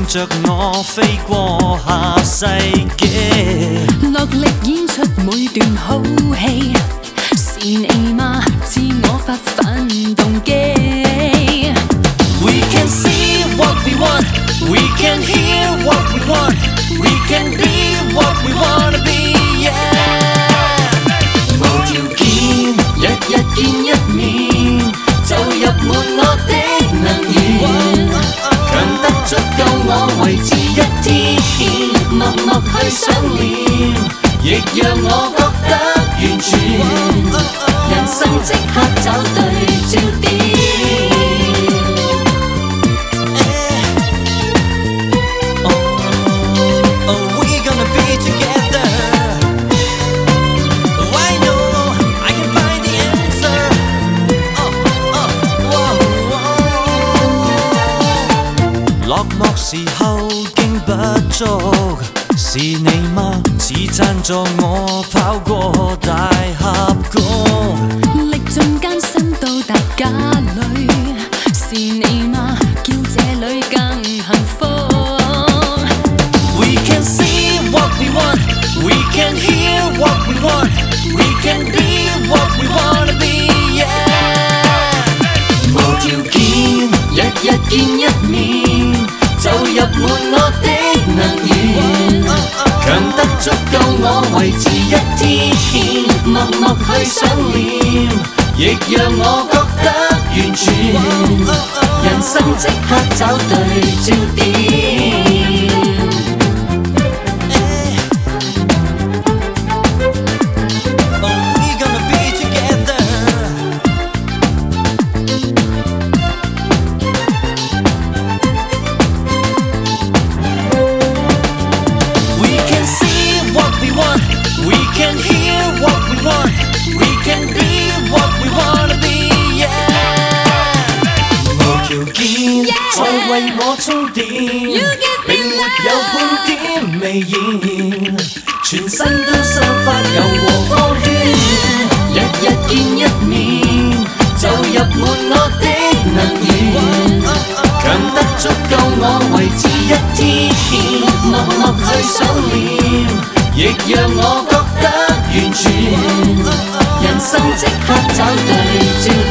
着我飛過下世紀， 落力演出每段好戲，是你嗎？自我發奮動機。 We can see what we want, we can hear what we want, we can be what we wanna be, yeah. 無條件，日日見一面，就入滿我的能源，強得足夠我維持一天，默默去想念，亦讓我覺得完全，人生即刻找對焦點。落寞時候經不足，是你嗎？似贊助我跑過大峽谷， 歷盡艱辛到達家裏，是你嗎？叫這裏更幸福。 We can see what we want, we can hear what we want, we can be what we wanna be, yeah. 無條件，日日見一面，就入滿我的能源，強得足夠我維持一天，默默去想念，亦讓我覺得完全，人生即刻找對焦點。We can hear what we want, we can be what we wanna be, yeah. 無條件再為我充電，並沒有半點微言，全身都散發柔和光圈，日日見一面，就入滿我的能源，強得足夠我維持一天，默默去想念，亦讓我覺得完全，人生即刻找對焦點。